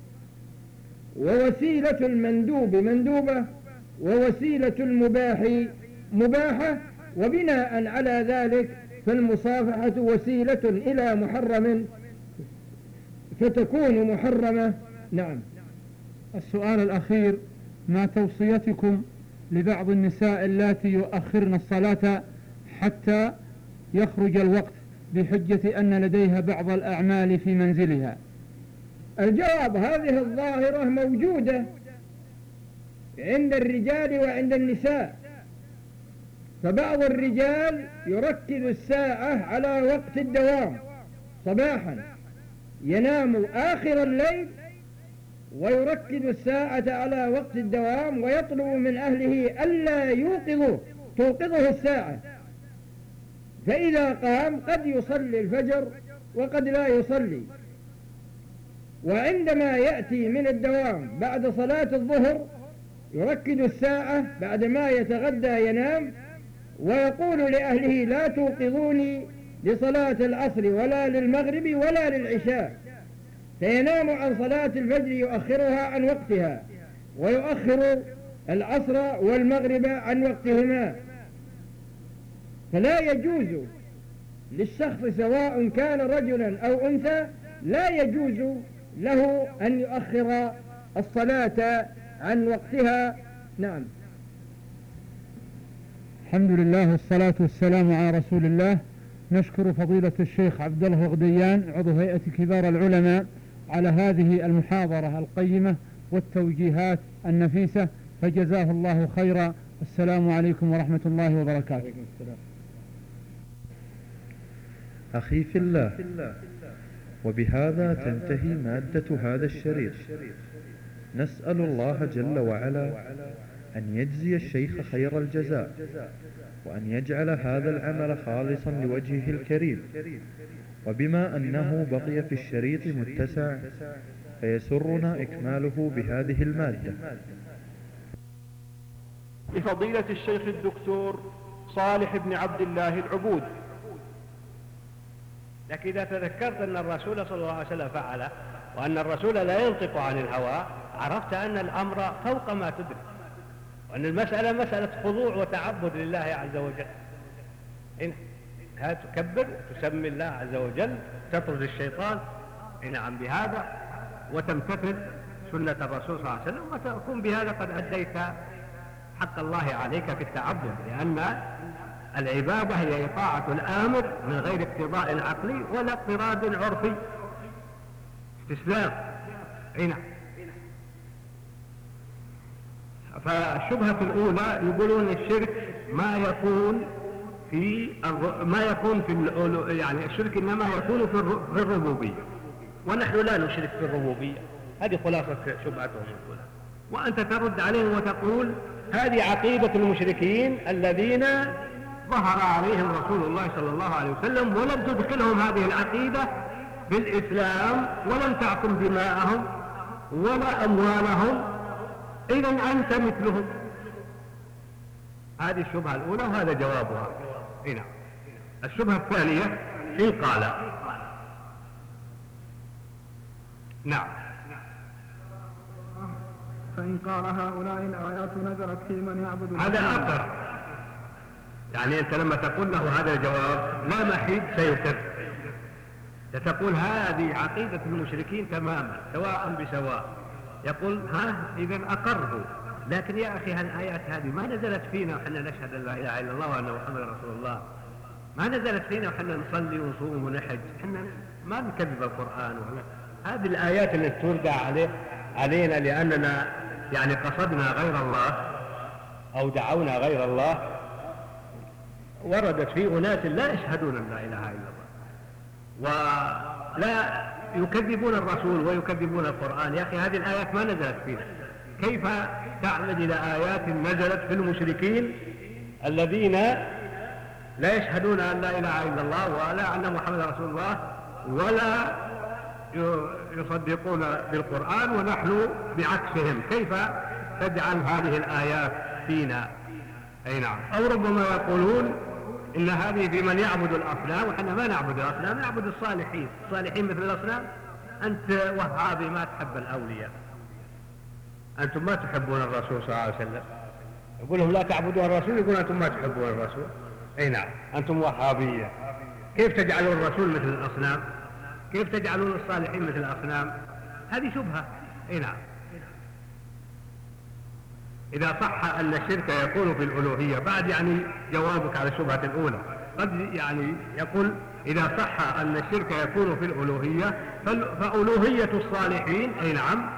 ووسيلة المندوب مندوبة، ووسيلة المباح مباحة، وبناء على ذلك فالمصافحة وسيلة إلى محرم فتكون محرمة. نعم. السؤال الأخير: ما توصيتكم لبعض النساء اللاتي يؤخرن الصلاة حتى يخرج الوقت بحجة أن لديها بعض الأعمال في منزلها؟ الجواب: هذه الظاهرة موجودة عند الرجال وعند النساء، فبعض الرجال يركز الساعة على وقت الدوام صباحا، ينام آخر الليل ويركز الساعة على وقت الدوام، ويطلب من أهله ألا يوقظوه توقظه الساعة، فإذا قام قد يصلي الفجر وقد لا يصلي، وعندما يأتي من الدوام بعد صلاة الظهر يركز الساعة، بعدما يتغدى ينام ويقول لأهله لا توقظوني لصلاة العصر ولا للمغرب ولا للعشاء، فينام عن صلاة الفجر يؤخرها عن وقتها، ويؤخر العصر والمغرب عن وقتهما. فلا يجوز للشخص سواء كان رجلا أو أنثى، لا يجوز له أن يؤخر الصلاة عن وقتها. نعم. الحمد لله والصلاة والسلام على رسول الله. نشكر فضيلة الشيخ عبد الله غديان عضو هيئة كبار العلماء على هذه المحاضرة القيمة والتوجيهات النفيسة، فجزاه الله خيرا. السلام عليكم ورحمة الله وبركاته. أخي في الله، وبهذا تنتهي مادة هذا الشريط. نسأل الله جل وعلا أن يجزي الشيخ خير الجزاء، وأن يجعل هذا العمل خالصا لوجهه الكريم. وبما أنه بقي في الشريط متسع فيسرنا إكماله بهذه المادة. لفضيلة الشيخ الدكتور صالح بن عبد الله العبود. لكن إذا تذكرت أن الرسول صلى الله عليه وسلم فعله، وأن الرسول لا ينطق عن الهوى، عرفت أن الأمر فوق ما تدرك، وأن المسألة مسألة خضوع وتعبد لله عز وجل. إن تكبر وتسمي الله عز وجل، تطرد الشيطان نعم بهذا، وتمتثل سنة الرسول صلى الله عليه وسلم، وتكون بهذا قد أديت حق الله عليك في التعبد، لأن العبادة هي إطاعة الآمر من غير اقتضاء عقلي ولا اضطراد عرفي، استسلام. هنا فالشبهة الأولى يقولون الشرك ما يكون في ما يكون في يعني الشرك إنما يكون في الربوبية، ونحن لا نشرك في الربوبية. هذه خلاصة شبهتهم الأولى. وأنت ترد عليهم وتقول هذه عقيدة المشركين الذين ظهر عليهم رسول الله صلى الله عليه وسلم، ولم تدخلهم هذه العقيدة في الإسلام ولم تعصم دماءهم ولا أموالهم، إذا أنت مثلهم. هذه الشبهة الأولى وهذا جوابها. هنا الشبهة الثانية إن قال نعم فإن قال هؤلاء الآيات نزلت في من يعبد هذا أكثر، يعني أنت لما تقول له هذا الجواب لا محيد سيكر، تقول هذه عقيدة المشركين تماما سواء بسواء، يقول ها إذا أقره، لكن يا أخي هالآيات هذه ما نزلت فينا وحنا نشهد أن لا إله إلا الله وأن محمد رسول الله، ما نزلت فينا وحنا نصلي ونصوم ونحج، حنا ما نكذب القرآن. هذه الآيات التي تردع عليه علينا لأننا يعني قصدنا غير الله أو دعونا غير الله، وردت في أناس لا يشهدون أن لا إله إلا الله ولا يكذبون الرسول ويكذبون القرآن. يا أخي هذه الآيات ما نزلت فينا، كيف تعمد إلى آيات نزلت في المشركين الذين لا يشهدون أن لا إله إلا الله ولا أن محمد رسول الله ولا يصدقون بالقرآن ونحن بعكسهم، كيف تجعل هذه الآيات فينا؟ أي نعم. أو ربما يقولون إن هذه في من يعبد الأصنام وحنا ما نعبد الأصنام، نعبد الصالحين. الصالحين مثل الأصنام؟ أنت وهابي ما تحب الأولياء، أنتم ما تحبون الرسول صلى الله عليه وسلم، يقول لهم لا تعبدون الرسول، يقول أنتم ما تحبون الرسول. أي نعم، أنتم وهابية. كيف تجعلون الرسول مثل الأصنام؟ كيف تجعلون الصالحين مثل الأصنام؟ هذه شبهة. أي نعم. إذا صح أن الشرك يكون في الألوهية، بعد يعني جوابك على الشبهة الأولى، قد يعني يقول إذا صح أن الشرك يكون في الألوهية فألوهية الصالحين أي نعم،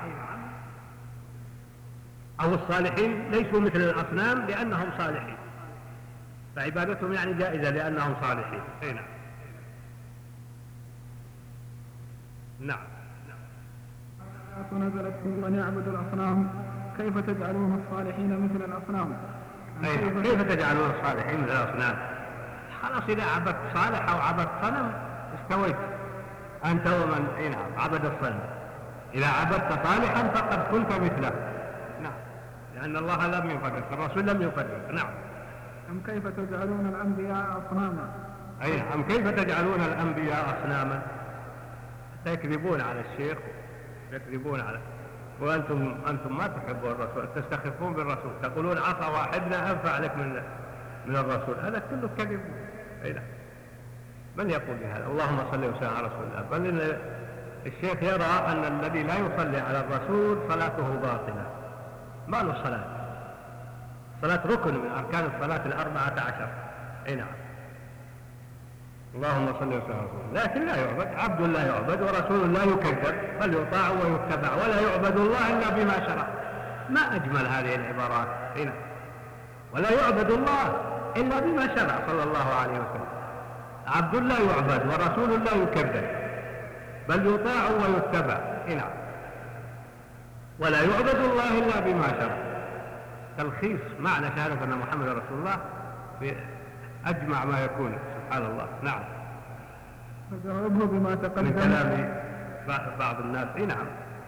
أو الصالحين ليسوا مثل الأصنام لأنهم صالحين، فعبادتهم يعني جائزة لأنهم صالحين. أي نعم. نعم. نزلت في من يعبد الأصنام كيف تجعلون الصالحين مثل الأصنام؟ أيوة. كيف تجعلون الصالحين مثل الأصنام؟ خلاص إذا عبدت صالح أو عبدت صنم استويت أنت ومن أي نعم عبد الصنم. إذا عبدت صالحا فقد كنت مثله. نعم، لأن الله لم يفرق، الرسول لم يفرق. نعم. أم كيف تجعلون الأنبياء أصناما؟ أي أم كيف تجعلون الأنبياء أصناما؟ تكذبون على الشيخ، تكذبون على وأنتم أنتم ما تحبون الرسول، تستخفون بالرسول، تقولون عصا واحدة أنفع لك من من الرسول، هذا كله كذب. أي لا، من يقول بهذا؟ اللهم صل وسلم على رسول الله. بل إن الشيخ يرى أن الذي لا يصلي على الرسول صلاته باطلة، ما له صلاة، صلاة ركن من أركان الصلاة الأربعة عشر. أي نعم. اللهم صل وسلم على رسول الله. لكن لا يعبد، عبد لا يعبد ورسول لا يكذب، بل يطاع ويتبع، ولا يعبد الله إلا بما شرع. ما أجمل هذه العبارات. هنا ولا يعبد الله إلا بما شرع صلى الله عليه وسلم. عبد لا يعبد ورسول لا يكذب، بل يطاع ويتبع. هنا ولا يعبد الله إلا بما شرع. تلخيص معنى شهادة أن محمد رسول الله في أجمع ما يكون. سبحان الله. نعم. فجاوبه بما تقدم من كلام بعض الناس. إيه نعم.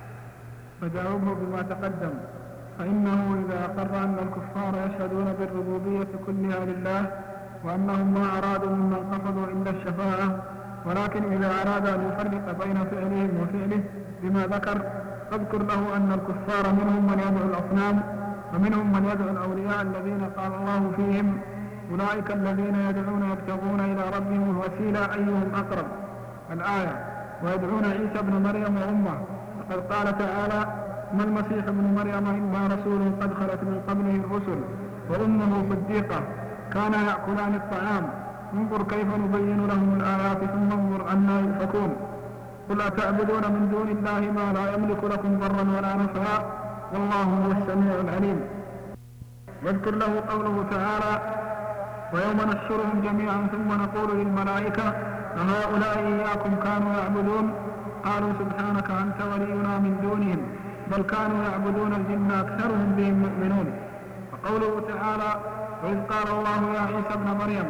فجاوبه بما تقدم، فإنه إذا أقر أن الكفار يشهدون بالربوبية كلها لله وأنهم ما أرادوا ممن قصدوا إلا الشفاعة، ولكن إذا أراد أن يفرق بين فعلهم وفعله بما ذكر فاذكر له أن الكفار منهم من يدعو الأصنام ومنهم من يدعو الأولياء الذين قال الله فيهم أولئك الذين يدعون يبتغون إلى ربهم الوسيلة أيهم أقرب. الآية. ويدعون عيسى ابن مريم وأمه، وقد قال تعالى ما المسيح ابن مريم إلا رسول قد خلت من قبله الرسل وأمه صديقة كانا يأكلان الطعام انظر كيف نبين لهم الآيات ثم انظر أنا يؤفكون. قل أتعبدون من دون الله ما لا يملك لكم ضرا ولا نفعا والله هو السميع العليم. واذكر له قوله تعالى ويوم نحشرهم جميعا ثم نقول للملائكة أهؤلاء إياكم كانوا يعبدون قالوا سبحانك أنت ولينا من دونهم بل كانوا يعبدون الجن أكثرهم بهم مؤمنون. وقوله تعالى وإذ قال الله يا عيسى ابن مريم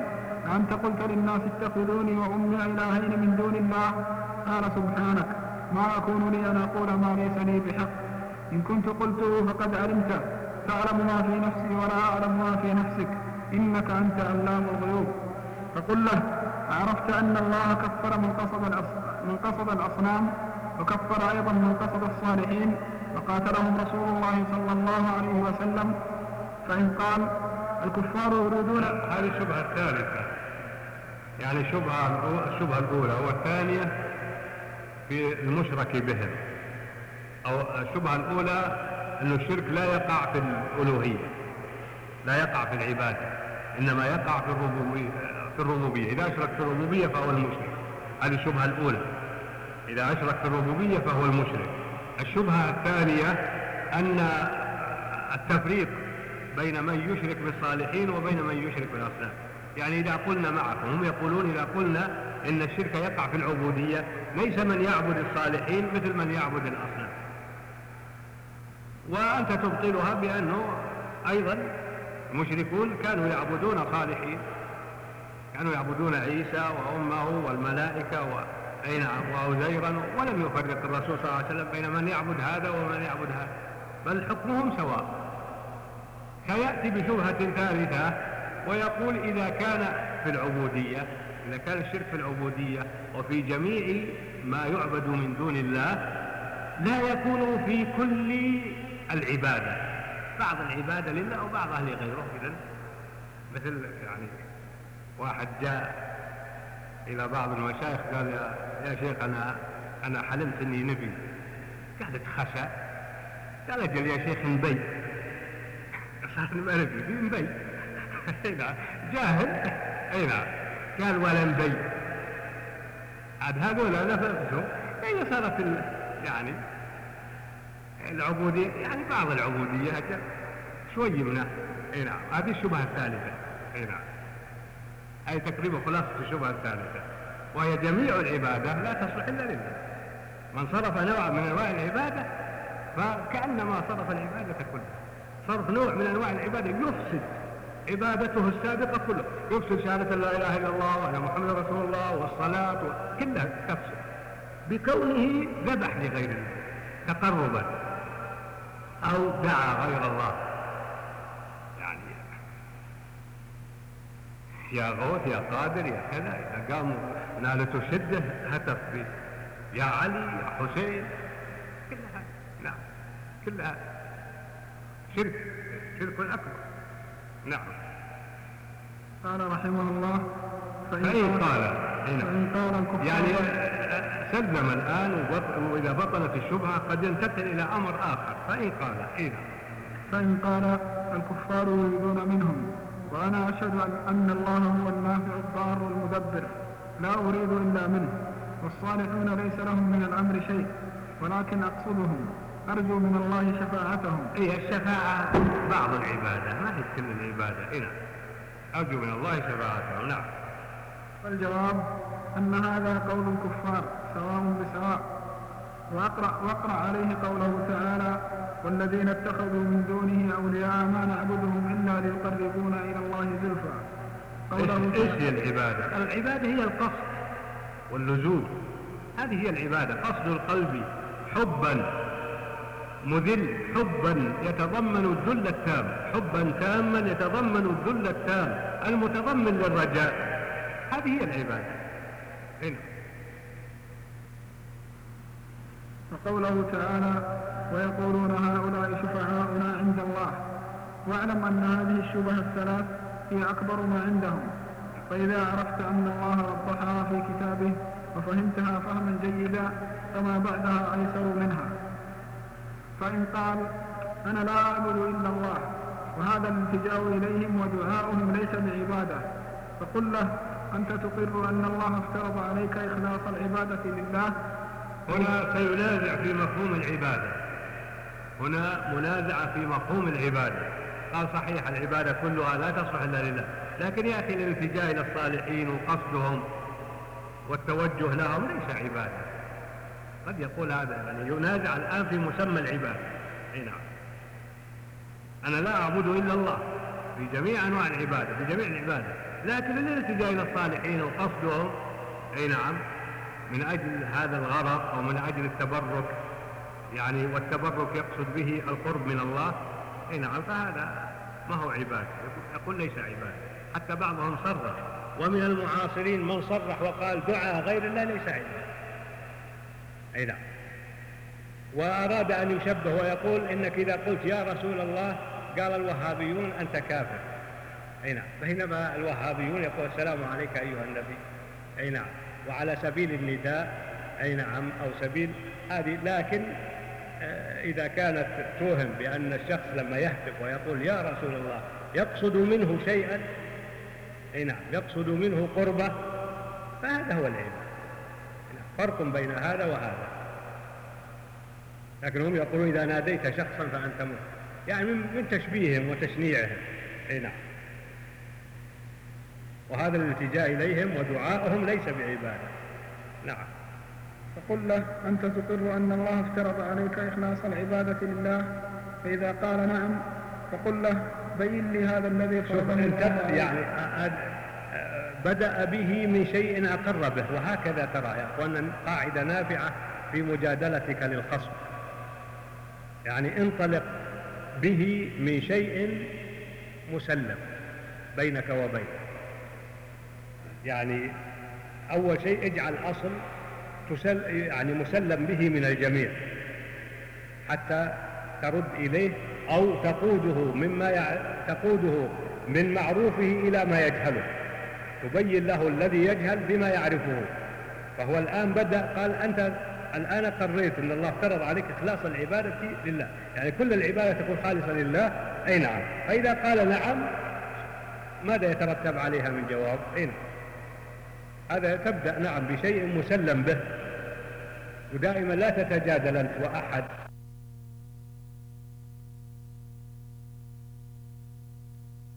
أنت قلت للناس اتخذوني وأمي إلهين من دون الله؟ قال سبحانك ما أكون لي أن أقول ما ليس لي بحق، إن كنت قلته فقد علمته، تعلم ما في نفسي ولا أعلم ما في نفسك، إنك أنت علام الغيوب. فقل له عرفت أن الله كفر من قصد, من قصد الأصنام وكفر أيضا من قصد الصالحين وقاتلهم رسول الله صلى الله عليه وسلم. فإن قال الكفار يريدون، هذه الشبهة الثالثة، يعني شبهة الشبهة الأولى والثانية في المشرك بهم، أو الشبهة الأولى أن الشرك لا يقع في الألوهية، لا يقع في العبادة، إنما يقع في الربوبية. في الربوبية إذا أشرك في الربوبية فهو المشرك، هذه الشبهة الأولى، إذا أشرك في الربوبية فهو المشرك. الشبهة الثانية أن التفريق بين من يشرك بالصالحين وبين من يشرك بالأصنام، يعني إذا قلنا معكم، هم يقولون إذا قلنا إن الشرك يقع في العبودية ليس من يعبد الصالحين مثل من يعبد الأصنام، وأنت تبطلها بأنه أيضا المشركون كانوا يعبدون صالحين، كانوا يعبدون عيسى وأمه والملائكة وعزيرا، ولم يفرق الرسول صلى الله عليه وسلم بين من يعبد هذا ومن يعبد هذا، بل حكمهم سواء. فيأتي بشبهة ثالثة ويقول إذا كان في العبودية، إذا كان الشرك في العبودية وفي جميع ما يعبد من دون الله لا يكون في كل العبادة، بعض العبادة لله وبعضها لغيره. إذن مثل يعني واحد جاء إلى بعض المشايخ قال يا, يا شيخ أنا أنا حلمت إني نبي، قال اتخشى، قال أجل يا شيخ نبي، صار ما نبي في نبي جاهل، أي نعم، قال ولا نبي، عاد هذول نفسهم هي صارت يعني العبودية، يعني بعض العبودية شوي منها. أي نعم، هذه الشبهة الثالثة. أي نعم، أي تقريبا خلاصة الشبهة الثالثة، وهي جميع العبادة لا تصلح إلا لله. من صرف نوع من أنواع العبادة فكأنما صرف العبادة كلها. صرف نوع من أنواع العبادة يفسد عبادته السابقة كلها، يفسد شهادة لا إله إلا الله وأن محمد رسول الله والصلاة كلها تفسد بكونه ذبح لغير الله تقربا أو دعا غير الله، يعني يا غوث يا قادر يا كذا، إذا قاموا نالته شدة هتف به يا علي يا حسين، كلها نعم كلها شرك، شرك أكبر. نعم. قال رحمه الله فإن قال فإن قال الكفار، يعني سلم الآن، وإذا بطلت الشبهة قد ينتقل إلى أمر آخر. فإن قال حين فإن قال الكفار يريدون منهم وأنا أشهد أن الله هو النافع الضار المدبر لا أريد إلا منه، والصالحون ليس لهم من الأمر شيء ولكن أقصدهم أرجو من الله شفاعتهم. هي الشفاعة بعض العبادة ما هي كل العبادة. هنا أرجو من الله شفاعتهم. نعم. فالجواب أن هذا قول الكفار سواء بسواء، وأقرأ, وأقرأ عليه قوله تعالى والذين اتخذوا من دونه أولياء ما نعبدهم إلا ليقربونا إلى الله زلفى. إيش هي العبادة؟ العبادة هي القصد واللزوم، هذه هي العبادة، قصد القلب حبا مذل، حبا يتضمن الذل التام، حبا تاما يتضمن الذل التام المتضمن للرجاء، هذه هي العبادة. هنا. وقوله تعالى ويقولون هؤلاء شفعاؤنا عند الله، واعلم أن هذه الشبهة الثلاث هي أكبر ما عندهم، فإذا عرفت أن الله وضحها في كتابه وفهمتها فهما جيدا فما بعدها أيسر منها. فإن قال أنا لا أعبد إلا الله وهذا الالتجاء إليهم ودعاؤهم ليس بعبادة، فقل له أنت تقر أن الله افترض عليك إخلاص العبادة لله. هنا سينازع في مفهوم العبادة، هنا منازعة في مفهوم العبادة. قال صحيح العبادة كلها لا تصلح إلا لله، لكن يا أخي الالتجاء إلى الصالحين وقصدهم والتوجه لهم ليس عبادة. قد يقول هذا، يعني ينازع الآن في مسمى العبادة. نعم. أنا لا أعبد إلا الله في جميع أنواع العبادة، في جميع العبادة، لكن الالتجاء إلى الصالحين وقصدهم أي نعم من أجل هذا الغرض أو من أجل التبرك، يعني والتبرك يقصد به القرب من الله، أي نعم، فهذا ما هو عبادة، يقول ليس عبادة. حتى بعضهم صرح، ومن المعاصرين من صرح وقال دعاء غير الله ليس عبادة، أي نعم، وأراد أن يشبه ويقول إنك إذا قلت يا رسول الله قال الوهابيون أنت كافر، أي نعم، بينما الوهابيون يقول السلام عليك أيها النبي، أي نعم، وعلى سبيل النداء، أي نعم، أو سبيل هذه. لكن إذا كانت توهم بأن الشخص لما يهتف ويقول يا رسول الله يقصد منه شيئا، أي نعم، يقصد منه قربة، فهذا هو العلم. فرق بين هذا وهذا. لكن هم يقولون إذا ناديت شخصا فأنت مسلم، يعني من تشبيههم وتشنيعهم، أي نعم، وهذا الالتجاء إليهم ودعائهم ليس بعبادة. نعم. فقل له أنت تقر أن الله افترض عليك إخلاص العبادة لله، فإذا قال نعم فقل له بين لي هذا الذي فرضني الله. يعني بدأ به من شيء أقر به، وهكذا ترى يا أخوانا قاعدة نافعة في مجادلتك للخصم، يعني انطلق به من شيء مسلم بينك وبينه. يعني أول شيء اجعل أصل تسل يعني مسلم به من الجميع حتى ترد إليه أو تقوده مما يع... تقوده من معروفه إلى ما يجهله، تبين له الذي يجهل بما يعرفه. فهو الآن بدأ قال أنت الآن قررت أن الله افترض عليك إخلاص العبادة لله، يعني كل العبادة تكون خالصة لله، أي نعم. فإذا قال نعم ماذا يترتب عليها من جواب؟ أي نعم، هذا تبدأ نعم بشيء مسلم به، ودائما لا تتجادل أنت وأحد